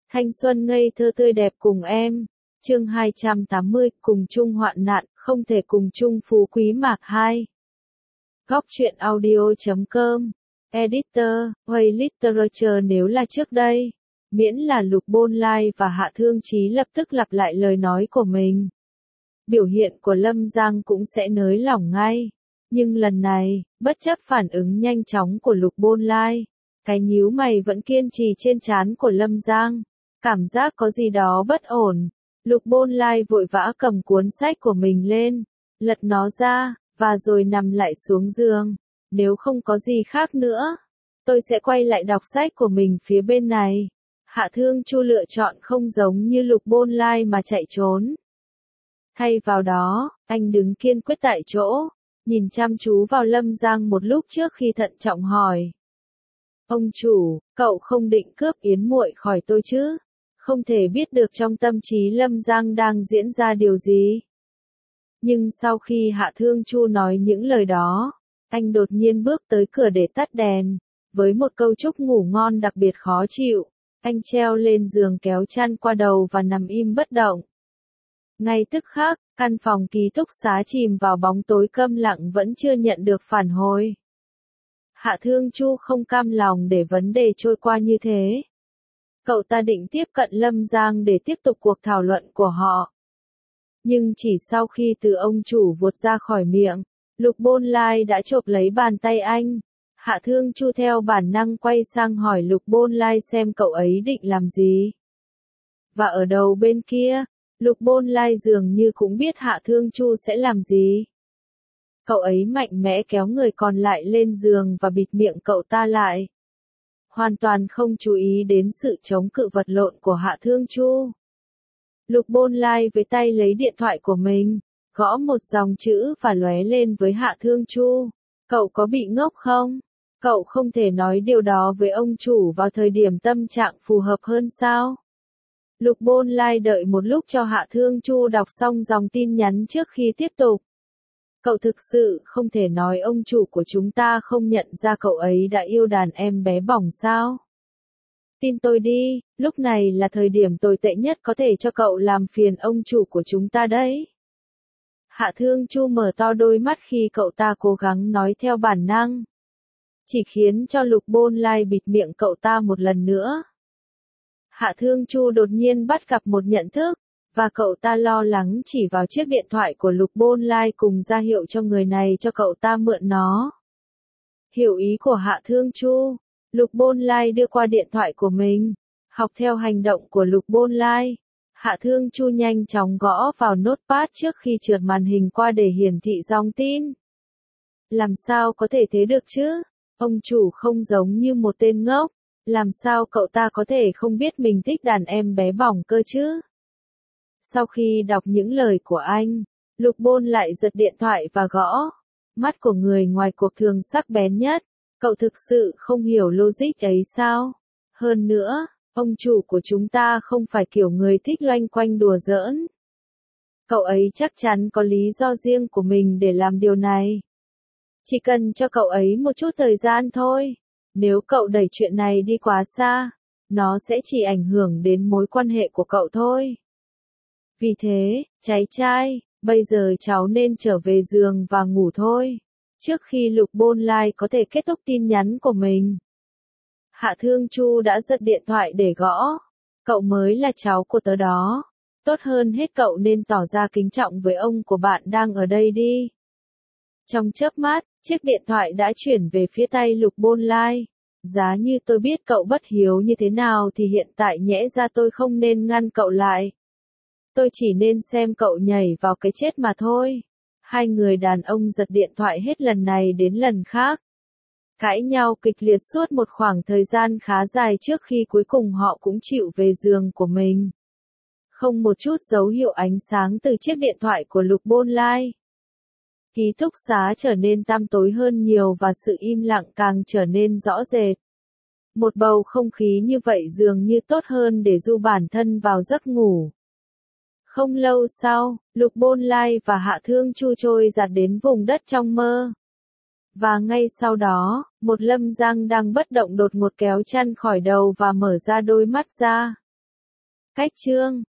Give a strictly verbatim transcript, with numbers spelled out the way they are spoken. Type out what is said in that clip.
Thanh xuân ngây thơ tươi đẹp cùng em. Chương hai trăm tám mươi, cùng chung hoạn nạn, không thể cùng chung phú quý mạc hai. Góc truyện audio chấm com. Editor, Way Literature. Nếu là trước đây, miễn là Lục Bôn Lai và Hạ Thương Chí lập tức lặp lại lời nói của mình, biểu hiện của Lâm Giang cũng sẽ nới lỏng ngay. Nhưng lần này, bất chấp phản ứng nhanh chóng của Lục Bôn Lai, cái nhíu mày vẫn kiên trì trên trán của Lâm Giang. Cảm giác có gì đó bất ổn. Lục Bôn Lai vội vã cầm cuốn sách của mình lên, lật nó ra, và rồi nằm lại xuống giường. Nếu không có gì khác nữa, tôi sẽ quay lại đọc sách của mình phía bên này. Hạ Thương Chu lựa chọn không giống như Lục Bôn Lai mà chạy trốn. Thay vào đó, anh đứng kiên quyết tại chỗ, nhìn chăm chú vào Lâm Giang một lúc trước khi thận trọng hỏi. Ông chủ, cậu không định cướp Yến muội khỏi tôi chứ? Không thể biết được trong tâm trí Lâm Giang đang diễn ra điều gì. Nhưng sau khi Hạ Thương Chu nói những lời đó, anh đột nhiên bước tới cửa để tắt đèn. Với một câu chúc ngủ ngon đặc biệt khó chịu, anh treo lên giường kéo chăn qua đầu và nằm im bất động. Ngay tức khắc, căn phòng ký túc xá chìm vào bóng tối câm lặng vẫn chưa nhận được phản hồi. Hạ Thương Chu không cam lòng để vấn đề trôi qua như thế. Cậu ta định tiếp cận Lâm Giang để tiếp tục cuộc thảo luận của họ. Nhưng chỉ sau khi từ ông chủ vụt ra khỏi miệng, Lục Bôn Lai đã chộp lấy bàn tay anh. Hạ Thương Chu theo bản năng quay sang hỏi Lục Bôn Lai xem cậu ấy định làm gì. Và ở đầu bên kia, Lục Bôn Lai dường như cũng biết Hạ Thương Chu sẽ làm gì. Cậu ấy mạnh mẽ kéo người còn lại lên giường và bịt miệng cậu ta lại. Hoàn toàn không chú ý đến sự chống cự vật lộn của Hạ Thương Chu. Lục Bôn Lai với tay lấy điện thoại của mình, gõ một dòng chữ và lóe lên với Hạ Thương Chu. Cậu có bị ngốc không? Cậu không thể nói điều đó với ông chủ vào thời điểm tâm trạng phù hợp hơn sao? Lục Bôn Lai đợi một lúc cho Hạ Thương Chu đọc xong dòng tin nhắn trước khi tiếp tục. Cậu thực sự không thể nói ông chủ của chúng ta không nhận ra cậu ấy đã yêu đàn em bé bỏng sao? Tin tôi đi, lúc này là thời điểm tồi tệ nhất có thể cho cậu làm phiền ông chủ của chúng ta đấy. Hạ Thương Chu mở to đôi mắt khi cậu ta cố gắng nói theo bản năng, chỉ khiến cho Lục Bôn Lai bịt miệng cậu ta một lần nữa. Hạ Thương Chu đột nhiên bắt gặp một nhận thức, và cậu ta lo lắng chỉ vào chiếc điện thoại của Lục Bôn Lai cùng ra hiệu cho người này cho cậu ta mượn nó. Hiểu ý của Hạ Thương Chu, Lục Bôn Lai đưa qua điện thoại của mình, học theo hành động của Lục Bôn Lai. Hạ Thương Chu nhanh chóng gõ vào notepad trước khi trượt màn hình qua để hiển thị dòng tin. Làm sao có thể thế được chứ? Ông chủ không giống như một tên ngốc, làm sao cậu ta có thể không biết mình thích đàn em bé bỏng cơ chứ? Sau khi đọc những lời của anh, Lục Bôn lại giật điện thoại và gõ. Mắt của người ngoài cuộc thường sắc bén nhất. Cậu thực sự không hiểu logic ấy sao? Hơn nữa, ông chủ của chúng ta không phải kiểu người thích loanh quanh đùa giỡn. Cậu ấy chắc chắn có lý do riêng của mình để làm điều này. Chỉ cần cho cậu ấy một chút thời gian thôi. Nếu cậu đẩy chuyện này đi quá xa, nó sẽ chỉ ảnh hưởng đến mối quan hệ của cậu thôi. Vì thế, cháy trai, bây giờ cháu nên trở về giường và ngủ thôi. Trước khi Lục Bôn Lai có thể kết thúc tin nhắn của mình, Hạ Thương Chu đã giật điện thoại để gõ. Cậu mới là cháu của tớ đó. Tốt hơn hết cậu nên tỏ ra kính trọng với ông của bạn đang ở đây đi. Trong chớp mắt, chiếc điện thoại đã chuyển về phía tay Lục Bôn Lai. Giá như tôi biết cậu bất hiếu như thế nào thì hiện tại nhẽ ra tôi không nên ngăn cậu lại. Tôi chỉ nên xem cậu nhảy vào cái chết mà thôi. Hai người đàn ông giật điện thoại hết lần này đến lần khác. Cãi nhau kịch liệt suốt một khoảng thời gian khá dài trước khi cuối cùng họ cũng chịu về giường của mình. Không một chút dấu hiệu ánh sáng từ chiếc điện thoại của Lục Bôn Lai. Ký túc xá trở nên tăm tối hơn nhiều và sự im lặng càng trở nên rõ rệt. Một bầu không khí như vậy dường như tốt hơn để du bản thân vào giấc ngủ. Không lâu sau, Lục Bôn Lai và Hạ Thương Chu trôi giạt đến vùng đất trong mơ. Và ngay sau đó, một Lâm Giang đang bất động đột ngột kéo chăn khỏi đầu và mở ra đôi mắt ra. Cách chương